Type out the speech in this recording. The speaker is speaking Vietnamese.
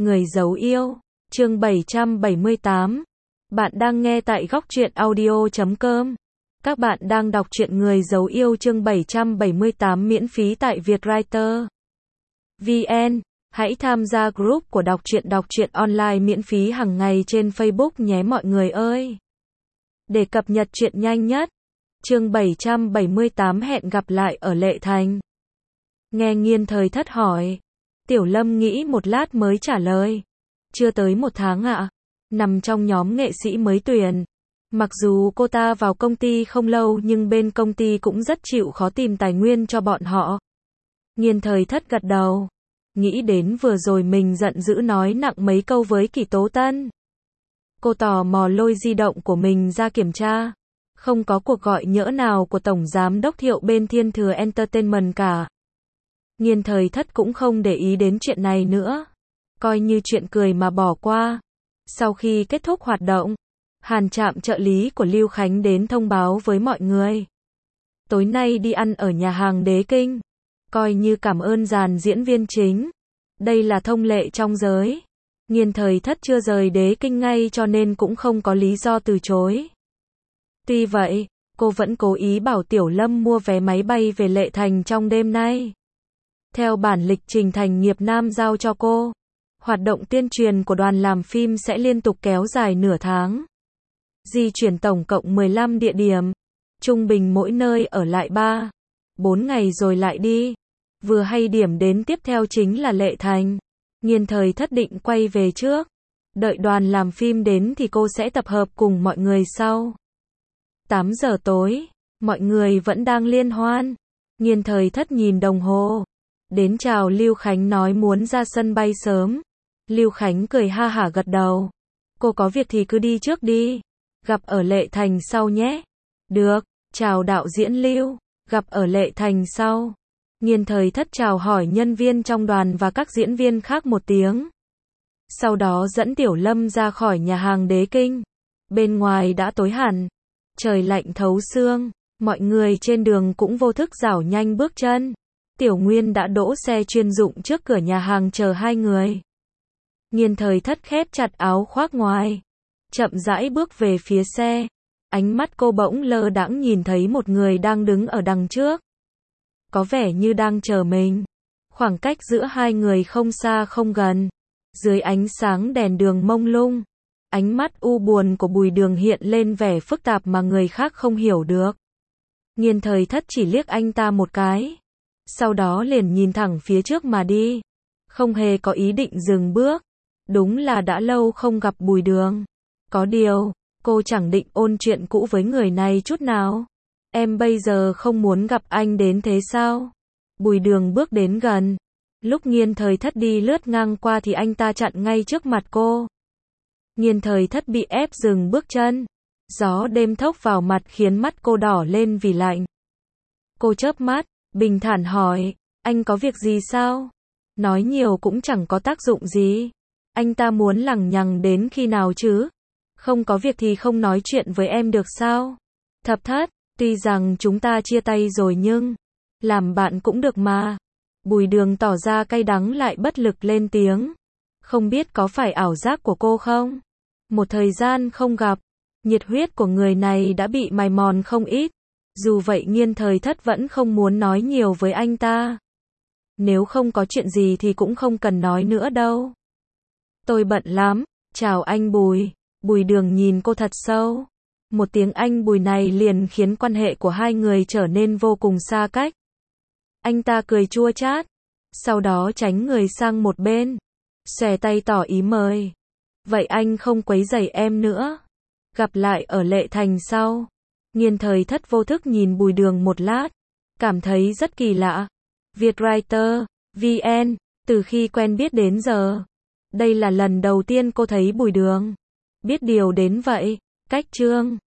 Người giấu yêu, chương 778. Bạn đang nghe tại Góc Truyện Audio.com. Các bạn đang đọc truyện Người giấu yêu chương 778 miễn phí tại Vietwriter VN. Hãy tham gia group của đọc truyện online miễn phí hàng ngày trên Facebook nhé mọi người ơi. Để cập nhật truyện nhanh nhất. Chương 778 hẹn gặp lại ở Lệ Thành. Nghe Nghiên Thời Thất hỏi. Tiểu Lâm nghĩ một lát mới trả lời. Chưa tới 1 tháng ạ. Nằm trong nhóm nghệ sĩ mới tuyển. Mặc dù cô ta vào công ty không lâu nhưng bên công ty cũng rất chịu khó tìm tài nguyên cho bọn họ. Nghiên Thời Thất gật đầu. Nghĩ đến vừa rồi mình giận dữ nói nặng mấy câu với Kỷ Tố Tân. Cô tò mò lôi di động của mình ra kiểm tra. Không có cuộc gọi nhỡ nào của Tổng Giám đốc Thiệu bên Thiên Thừa Entertainment cả. Nghiên Thời Thất cũng không để ý đến chuyện này nữa. Coi như chuyện cười mà bỏ qua. Sau khi kết thúc hoạt động, Hàn Trạm trợ lý của Lưu Khánh đến thông báo với mọi người. Tối nay đi ăn ở nhà hàng Đế Kinh. Coi như cảm ơn dàn diễn viên chính. Đây là thông lệ trong giới. Nghiên Thời Thất chưa rời Đế Kinh ngay cho nên cũng không có lý do từ chối. Tuy vậy, cô vẫn cố ý bảo Tiểu Lâm mua vé máy bay về Lệ Thành trong đêm nay. Theo bản lịch trình Thành Nghiệp Nam giao cho cô, hoạt động tuyên truyền của đoàn làm phim sẽ liên tục kéo dài nửa tháng. Di chuyển tổng cộng 15 địa điểm, trung bình mỗi nơi ở lại 3-4 ngày rồi lại đi. Vừa hay điểm đến tiếp theo chính là Lệ Thành. Nghiên Thời Thất định quay về trước. Đợi đoàn làm phim đến thì cô sẽ tập hợp cùng mọi người sau. 8 giờ tối, mọi người vẫn đang liên hoan. Nghiên Thời Thất nhìn đồng hồ. Đến chào Lưu Khánh nói muốn ra sân bay sớm. Lưu Khánh cười ha hả gật đầu. Cô có việc thì cứ đi trước đi. Gặp ở Lệ Thành sau nhé. Được, chào đạo diễn Lưu. Gặp ở Lệ Thành sau. Nghiên Thời Thất chào hỏi nhân viên trong đoàn và các diễn viên khác một tiếng. Sau đó dẫn Tiểu Lâm ra khỏi nhà hàng Đế Kinh. Bên ngoài đã tối hẳn. Trời lạnh thấu xương. Mọi người trên đường cũng vô thức rảo nhanh bước chân. Tiểu Nguyên đã đỗ xe chuyên dụng trước cửa nhà hàng chờ hai người. Nghiên Thời Thất khép chặt áo khoác ngoài. Chậm rãi bước về phía xe. Ánh mắt cô bỗng lơ đãng nhìn thấy một người đang đứng ở đằng trước. Có vẻ như đang chờ mình. Khoảng cách giữa hai người không xa không gần. Dưới ánh sáng đèn đường mông lung. Ánh mắt u buồn của Bùi Đường hiện lên vẻ phức tạp mà người khác không hiểu được. Nghiên Thời Thất chỉ liếc anh ta một cái. Sau đó liền nhìn thẳng phía trước mà đi. Không hề có ý định dừng bước. Đúng là đã lâu không gặp Bùi Đường. Có điều, cô chẳng định ôn chuyện cũ với người này chút nào. Em bây giờ không muốn gặp anh đến thế sao? Bùi Đường bước đến gần. Lúc Nghiên Thời Thất đi lướt ngang qua thì anh ta chặn ngay trước mặt cô. Nghiên Thời Thất bị ép dừng bước chân. Gió đêm thốc vào mặt khiến mắt cô đỏ lên vì lạnh. Cô chớp mắt, bình thản hỏi, anh có việc gì sao? Nói nhiều cũng chẳng có tác dụng gì. Anh ta muốn lằng nhằng đến khi nào chứ? Không có việc thì không nói chuyện với em được sao? Thập Thất, tuy rằng chúng ta chia tay rồi nhưng làm bạn cũng được mà. Bùi Đường tỏ ra cay đắng lại bất lực lên tiếng. Không biết có phải ảo giác của cô không? Một thời gian không gặp, nhiệt huyết của người này đã bị mài mòn không ít. Dù vậy Nghiên Thời Thất vẫn không muốn nói nhiều với anh ta. Nếu không có chuyện gì thì cũng không cần nói nữa đâu. Tôi bận lắm, chào anh Bùi. Bùi Đường nhìn cô thật sâu. Một tiếng anh Bùi này liền khiến quan hệ của hai người trở nên vô cùng xa cách. Anh ta cười chua chát. Sau đó tránh người sang một bên. Xòe tay tỏ ý mời. Vậy anh không quấy rầy em nữa. Gặp lại ở Lệ Thành sau. Nghiên Thời Thất vô thức nhìn Bùi Đường một lát. Cảm thấy rất kỳ lạ. Vietwriter VN. Từ khi quen biết đến giờ. Đây là lần đầu tiên cô thấy Bùi Đường. Biết điều đến vậy. Cách chương